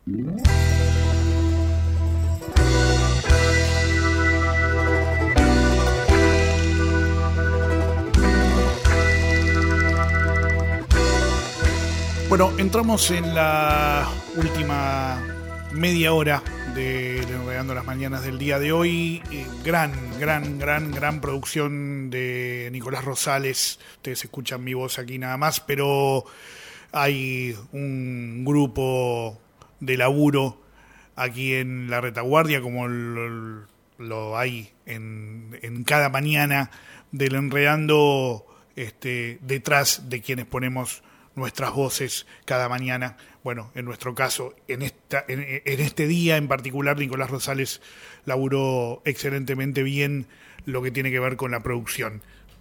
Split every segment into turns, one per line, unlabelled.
Bueno, entramos en la última media hora de Enredando las Mañanas del día de hoy. Gran producción de Nicolás Rosales. Ustedes escuchan mi voz aquí nada más, pero hay un grupo de laburo aquí en la retaguardia, como lo hay en cada mañana del Enredando, detrás de quienes ponemos nuestras voces cada mañana. Bueno, en nuestro caso, en este día en particular, Nicolás Rosales laburó excelentemente bien lo que tiene que ver con la producción.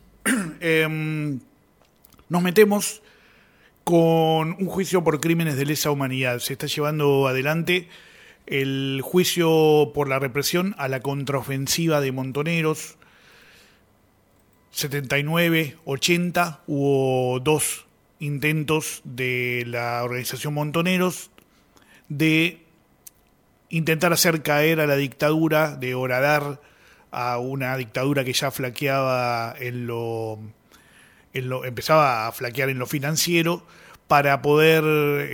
Nos metemos con un juicio por crímenes de lesa humanidad. Se está llevando adelante el juicio por la represión a la contraofensiva de Montoneros. 79, 80, hubo dos intentos de la organización Montoneros de intentar hacer caer a la dictadura, de horadar a una dictadura que ya flaqueaba empezaba a flaquear en lo financiero, para poder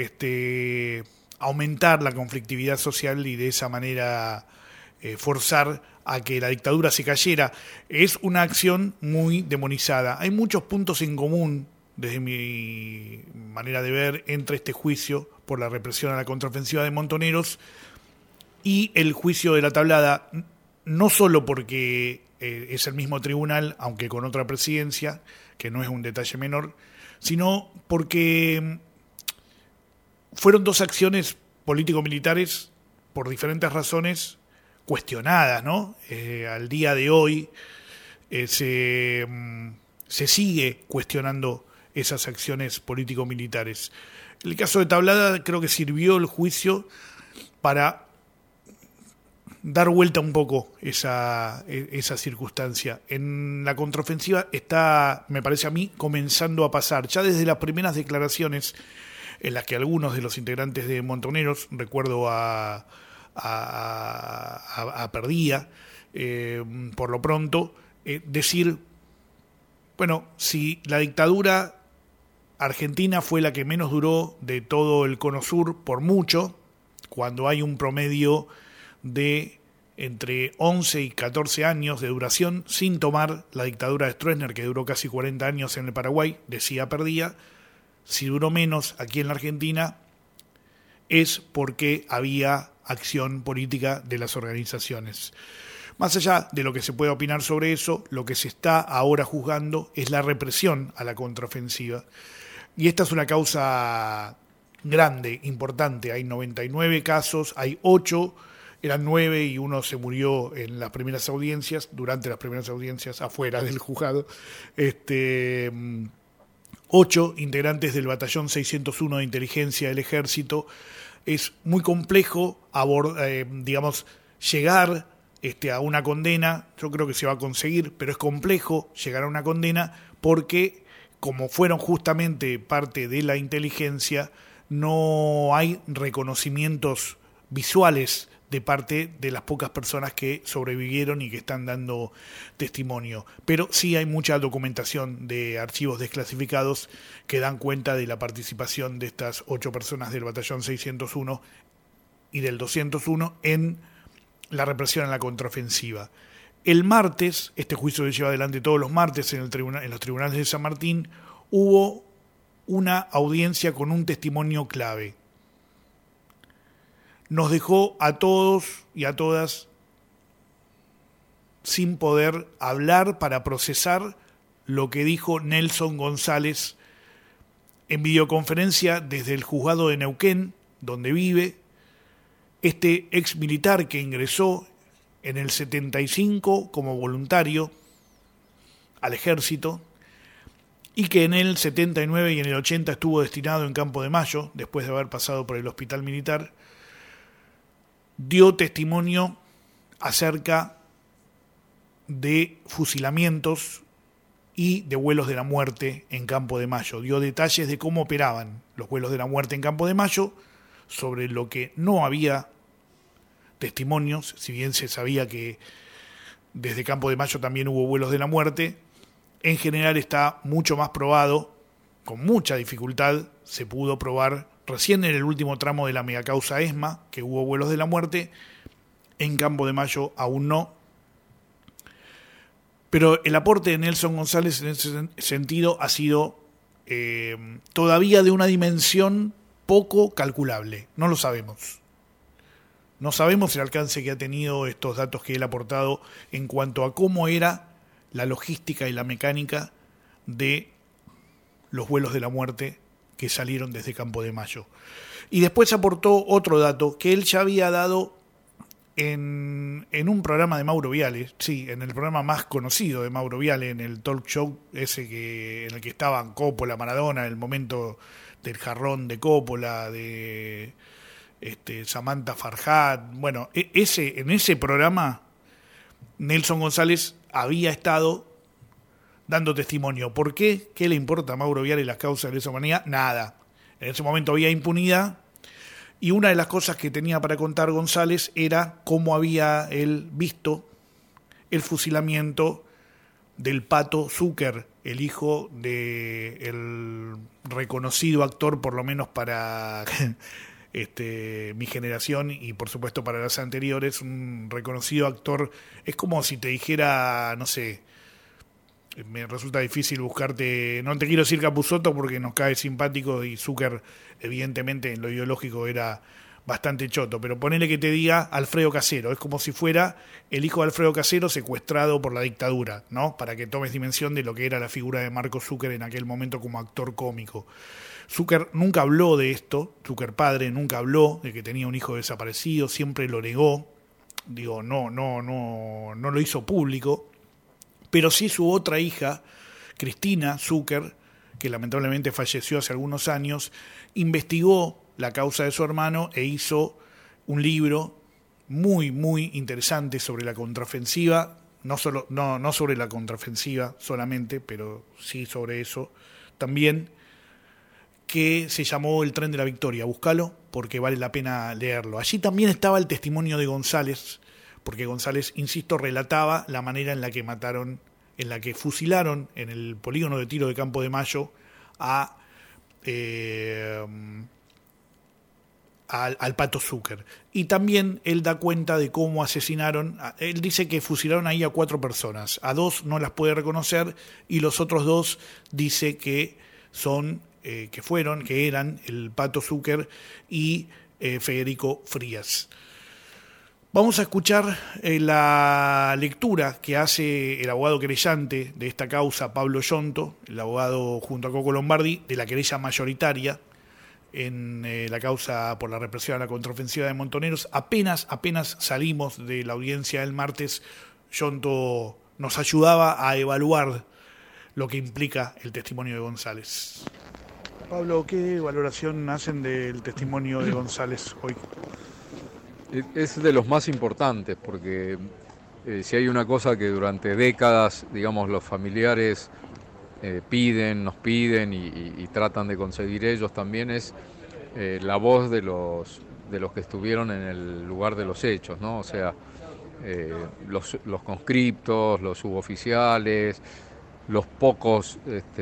aumentar la conflictividad social y de esa manera forzar a que la dictadura se cayera. Es una acción muy demonizada. Hay muchos puntos en común, desde mi manera de ver, entre este juicio por la represión a la contraofensiva de Montoneros y el juicio de la Tablada, no solo porque es el mismo tribunal, aunque con otra presidencia, que no es un detalle menor, sino porque fueron dos acciones político-militares por diferentes razones cuestionadas, ¿no? Al día de hoy se sigue cuestionando esas acciones político-militares. En el caso de Tablada, creo que sirvió el juicio para dar vuelta un poco esa circunstancia. En la contraofensiva está, me parece a mí, comenzando a pasar. Ya desde las primeras declaraciones en las que algunos de los integrantes de Montoneros, recuerdo a Perdía, por lo pronto, decir, bueno, si la dictadura argentina fue la que menos duró de todo el Cono Sur por mucho, cuando hay un promedio de entre 11 y 14 años de duración, sin tomar la dictadura de Stroessner, que duró casi 40 años en el Paraguay, decía Perdía, si duró menos aquí en la Argentina es porque había acción política de las organizaciones. Más allá de lo que se pueda opinar sobre eso, lo que se está ahora juzgando es la represión a la contraofensiva. Y esta es una causa grande, importante. Hay 99 casos, hay 8, eran 9 y uno se murió en las primeras audiencias, durante las primeras audiencias, afuera del juzgado. 8 integrantes del batallón 601 de inteligencia del ejército. Es muy complejo llegar a una condena. Yo creo que se va a conseguir, pero es complejo llegar a una condena porque, como fueron justamente parte de la inteligencia, no hay reconocimientos visuales de parte de las pocas personas que sobrevivieron y que están dando testimonio. Pero sí hay mucha documentación de archivos desclasificados que dan cuenta de la participación de estas 8 personas del batallón 601 y del 201 en la represión a la contraofensiva. El martes, este juicio se lleva adelante todos los martes en los tribunales de San Martín, hubo una audiencia con un testimonio clave. Nos dejó a todos y a todas sin poder hablar para procesar lo que dijo Nelson González en videoconferencia desde el juzgado de Neuquén, donde vive, este ex militar que ingresó en el 75 como voluntario al ejército y que en el 79 y en el 80 estuvo destinado en Campo de Mayo, después de haber pasado por el hospital militar, dio testimonio acerca de fusilamientos y de vuelos de la muerte en Campo de Mayo. Dio detalles de cómo operaban los vuelos de la muerte en Campo de Mayo, sobre lo que no había testimonios, si bien se sabía que desde Campo de Mayo también hubo vuelos de la muerte. En general está mucho más probado, con mucha dificultad se pudo probar recién en el último tramo de la megacausa ESMA, que hubo vuelos de la muerte. En Campo de Mayo aún no. Pero el aporte de Nelson González en ese sentido ha sido todavía de una dimensión poco calculable. No lo sabemos. No sabemos el alcance que ha tenido estos datos que él ha aportado en cuanto a cómo era la logística y la mecánica de los vuelos de la muerte que salieron desde Campo de Mayo. Y después aportó otro dato que él ya había dado en un programa de Mauro Viale, sí, en el programa más conocido de Mauro Viale, en el talk show ese en el que estaban Coppola, Maradona, el momento del jarrón de Coppola, de Samantha Farhat. Bueno, en ese programa Nelson González había estado dando testimonio. ¿Por qué? ¿Qué le importa a Mauro Viale las causas de lesa humanidad? Nada. En ese momento había impunidad y una de las cosas que tenía para contar González era cómo había él visto el fusilamiento del Pato Zucker, el hijo del reconocido actor, por lo menos para mi generación y por supuesto para las anteriores, un reconocido actor. Es como si te dijera, no sé, me resulta difícil buscarte, no te quiero decir Capusotto porque nos cae simpático y Zucker evidentemente en lo ideológico era bastante choto, pero ponele que te diga Alfredo Casero, es como si fuera el hijo de Alfredo Casero secuestrado por la dictadura, ¿no? Para que tomes dimensión de lo que era la figura de Marco Zucker en aquel momento como actor cómico. Zucker nunca habló de esto, Zucker padre nunca habló de que tenía un hijo desaparecido, siempre lo negó, digo, no lo hizo público, pero sí su otra hija, Cristina Zucker, que lamentablemente falleció hace algunos años, investigó la causa de su hermano e hizo un libro muy, muy interesante sobre la contraofensiva, no sobre la contraofensiva solamente, pero sí sobre eso también, que se llamó El tren de la victoria. Búscalo porque vale la pena leerlo. Allí también estaba el testimonio de González, porque González, insisto, relataba la manera en la que mataron, en la que fusilaron en el polígono de tiro de Campo de Mayo al Pato Zucker. Y también él da cuenta de cómo asesinaron, él dice que fusilaron ahí a 4 personas, a 2 no las puede reconocer y los otros 2 dice que eran el Pato Zucker y Federico Frías. Vamos a escuchar la lectura que hace el abogado querellante de esta causa, Pablo Yonto, el abogado junto a Coco Lombardi, de la querella mayoritaria en la causa por la represión a la contraofensiva de Montoneros. Apenas salimos de la audiencia del martes, Yonto nos ayudaba a evaluar lo que implica el testimonio de González. Pablo, ¿qué valoración hacen del testimonio de González hoy?
Es de los más importantes porque si hay una cosa que durante décadas, digamos, los familiares nos piden y tratan de conseguir ellos también es la voz de los que estuvieron en el lugar de los hechos, ¿no? O sea, los conscriptos, los suboficiales, los pocos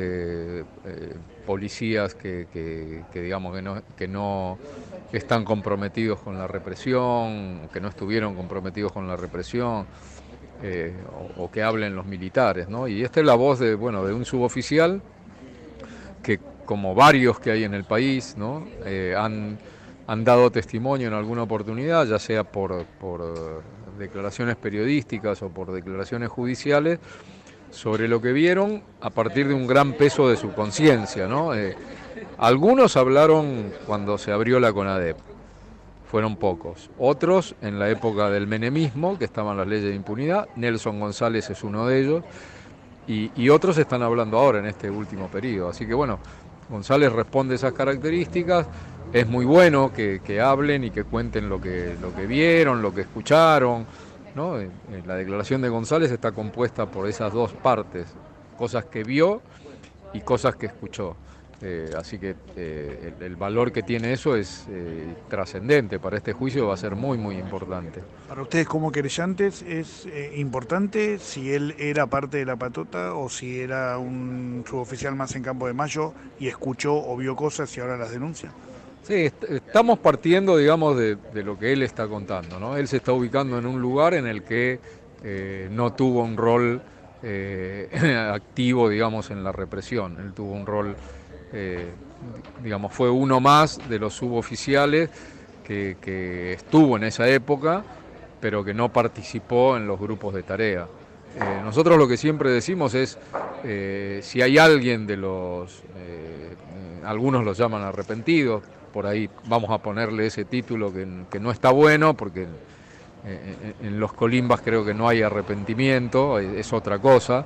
policías que digamos que no están comprometidos con la represión, que no estuvieron comprometidos con la represión, o que hablen los militares, ¿no? Y esta es la voz de un suboficial que, como varios que hay en el país, ¿no? han dado testimonio en alguna oportunidad, ya sea por declaraciones periodísticas o por declaraciones judiciales, sobre lo que vieron a partir de un gran peso de su conciencia, ¿no? Algunos hablaron cuando se abrió la CONADEP, fueron pocos. Otros en la época del menemismo, que estaban las leyes de impunidad, Nelson González es uno de ellos, y otros están hablando ahora en este último periodo. Así que González responde a esas características. Es muy bueno que hablen y que cuenten lo que vieron, lo que escucharon, ¿no? La declaración de González está compuesta por esas dos partes, cosas que vio y cosas que escuchó. Así que el valor que tiene eso es trascendente. Para este juicio va a ser muy, muy importante.
Para ustedes como querellantes es importante si él era parte de la patota o si era un suboficial más en Campo de Mayo y escuchó o vio cosas y ahora las denuncia.
Sí, estamos partiendo, digamos, de lo que él está contando, ¿no? Él se está ubicando en un lugar en el que no tuvo un rol activo, digamos, en la represión. Él tuvo un rol, eh, digamos, fue uno más de los suboficiales que estuvo en esa época, pero que no participó en los grupos de tarea. Nosotros lo que siempre decimos es, si hay alguien de los, algunos los llaman arrepentidos, por ahí vamos a ponerle ese título que no está bueno, porque en los colimbas creo que no hay arrepentimiento, es otra cosa.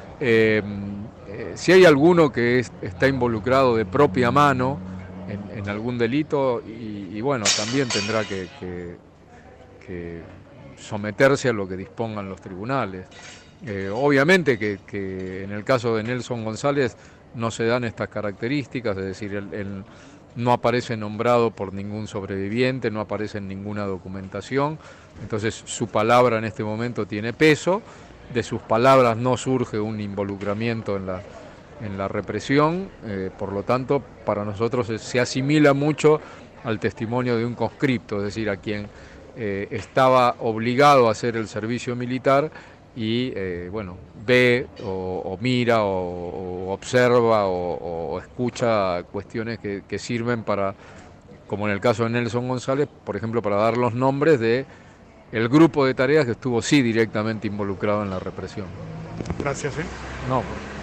Si hay alguno que está involucrado de propia mano en algún delito, y bueno, también tendrá que someterse a lo que dispongan los tribunales. Obviamente que en el caso de Nelson González no se dan estas características, es decir, él no aparece nombrado por ningún sobreviviente, no aparece en ninguna documentación, entonces su palabra en este momento tiene peso, de sus palabras no surge un involucramiento en la represión, por lo tanto para nosotros se asimila mucho al testimonio de un conscripto, es decir, a quien estaba obligado a hacer el servicio militar y bueno, ve o mira o observa o escucha cuestiones que sirven para, como en el caso de Nelson González, por ejemplo, para dar los nombres de el grupo de tareas que estuvo sí directamente involucrado en la represión.
Gracias.
No.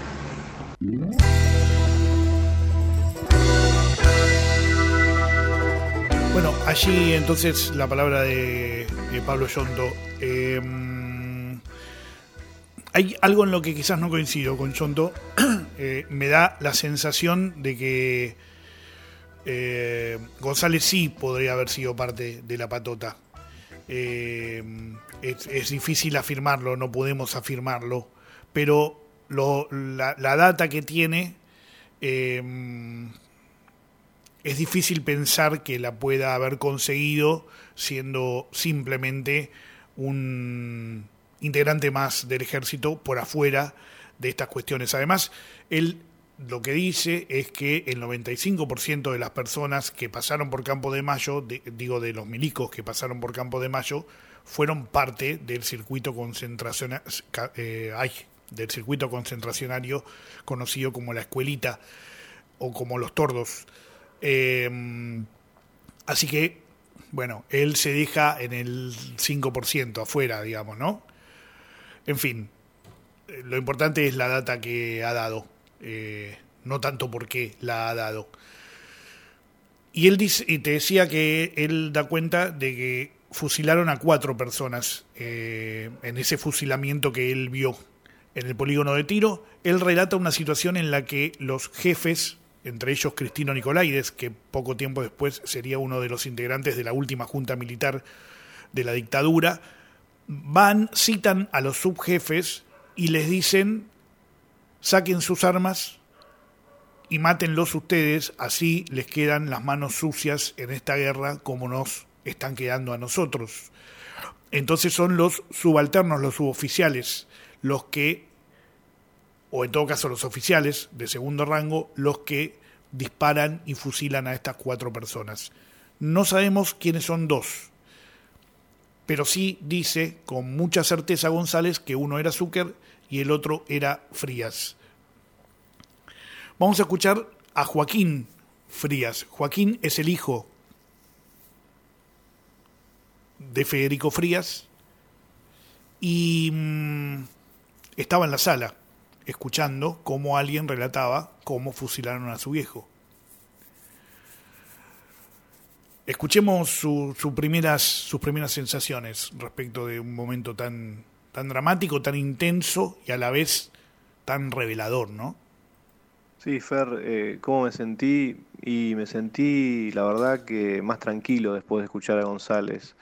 Bueno, allí entonces la palabra de Pablo Yondo. Hay algo en lo que quizás no coincido con Yondo. Me da la sensación de que González sí podría haber sido parte de la patota. Es difícil afirmarlo, no podemos afirmarlo, pero la data que tiene es difícil pensar que la pueda haber conseguido siendo simplemente un integrante más del ejército por afuera de estas cuestiones. Además, él lo que dice es que el 95% de las personas que pasaron por Campo de Mayo, de los milicos que pasaron por Campo de Mayo, fueron parte del circuito del circuito concentracionario conocido como la Escuelita o como los Tordos. Así que, bueno, él se deja en el 5% afuera, digamos, ¿no? En fin, lo importante es la data que ha dado, no tanto por qué la ha dado. Y él dice, y te decía que él da cuenta de que fusilaron a 4 personas en ese fusilamiento que él vio en el polígono de Tiro. Él relata una situación en la que los jefes, entre ellos Cristino Nicolaides, que poco tiempo después sería uno de los integrantes de la última junta militar de la dictadura, citan a los subjefes y les dicen: saquen sus armas y mátenlos ustedes, así les quedan las manos sucias en esta guerra como nos están quedando a nosotros. Entonces son los subalternos, los suboficiales, los que, o en todo caso los oficiales de segundo rango, los que disparan y fusilan a estas 4 personas. No sabemos quiénes son 2, pero sí dice con mucha certeza González que uno era Zucker y el otro era Frías. Vamos a escuchar a Joaquín Frías. Joaquín es el hijo de Federico Frías y estaba en la sala escuchando cómo alguien relataba cómo fusilaron a su viejo. Escuchemos sus primeras sensaciones respecto de un momento tan dramático, tan intenso y a la vez tan revelador, ¿no?
Sí, Fer, cómo me sentí, y me sentí, la verdad, que más tranquilo después de escuchar a González,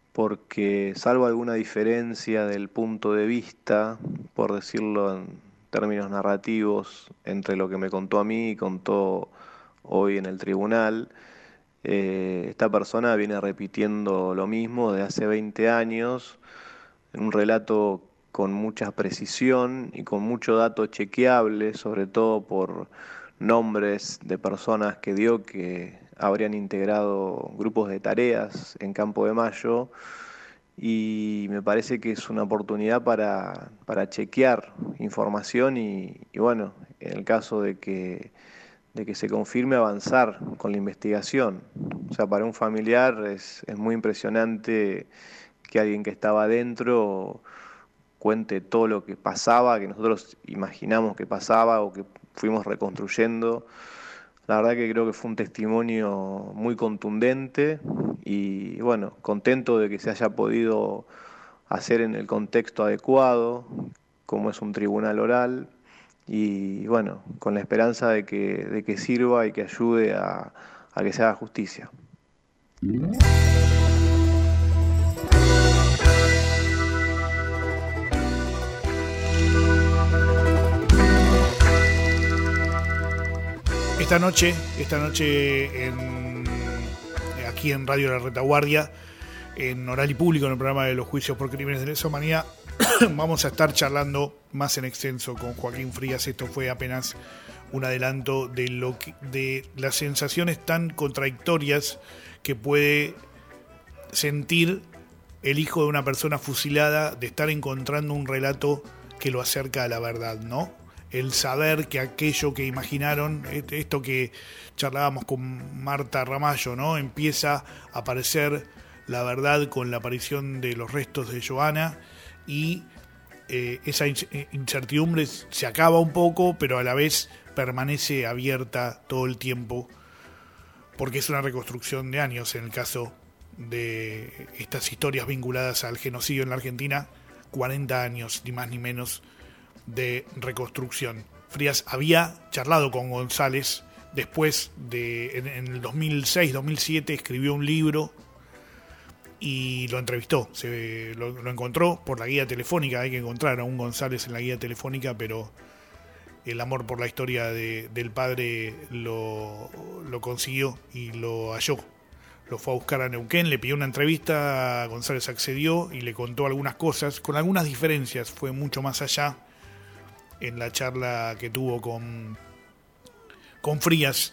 porque salvo alguna diferencia del punto de vista, por decirlo términos narrativos entre lo que me contó a mí y contó hoy en el tribunal. Esta persona viene repitiendo lo mismo de hace 20 años, en un relato con mucha precisión y con mucho dato chequeable, sobre todo por nombres de personas que dio que habrían integrado grupos de tareas en Campo de Mayo, y me parece que es una oportunidad para chequear información y bueno, en el caso de que se confirme, avanzar con la investigación. O sea, para un familiar es muy impresionante que alguien que estaba adentro cuente todo lo que pasaba, que nosotros imaginamos que pasaba o que fuimos reconstruyendo. La verdad que creo que fue un testimonio muy contundente y bueno, contento de que se haya podido hacer en el contexto adecuado, como es un tribunal oral, y bueno, con la esperanza de que sirva y que ayude a que se haga justicia.
Esta noche aquí en Radio La Retaguardia, en Oral y Público, en el programa de los juicios por crímenes de lesa humanidad, vamos a estar charlando más en extenso con Joaquín Frías. Esto fue apenas un adelanto de las sensaciones tan contradictorias que puede sentir el hijo de una persona fusilada de estar encontrando un relato que lo acerca a la verdad, ¿no? El saber que aquello que imaginaron, esto que charlábamos con Marta Ramallo, ¿no? Empieza a aparecer la verdad con la aparición de los restos de Johanna, y esa incertidumbre se acaba un poco, pero a la vez permanece abierta todo el tiempo, porque es una reconstrucción de años en el caso de estas historias vinculadas al genocidio en la Argentina. 40 años, ni más ni menos, de reconstrucción. Frías había charlado con González después de, en el 2006-2007 escribió un libro y lo entrevistó, lo encontró por la guía telefónica. Hay que encontrar a un González en la guía telefónica, pero el amor por la historia del padre lo consiguió y lo halló. Lo fue a buscar a Neuquén, le pidió una entrevista, González accedió y le contó algunas cosas, con algunas diferencias, fue mucho más allá en la charla que tuvo con Frías,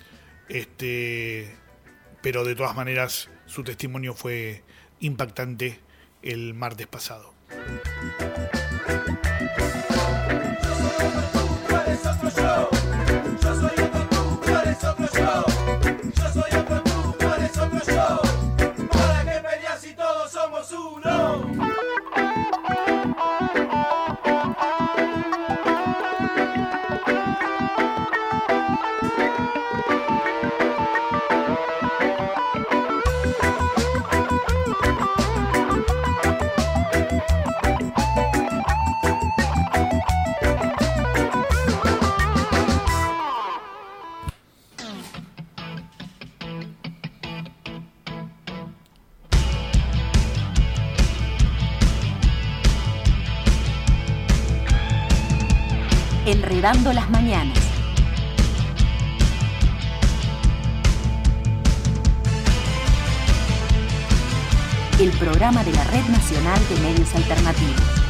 pero de todas maneras su testimonio fue impactante el martes pasado.
Enredando las mañanas. El programa de la Red Nacional de Medios Alternativos.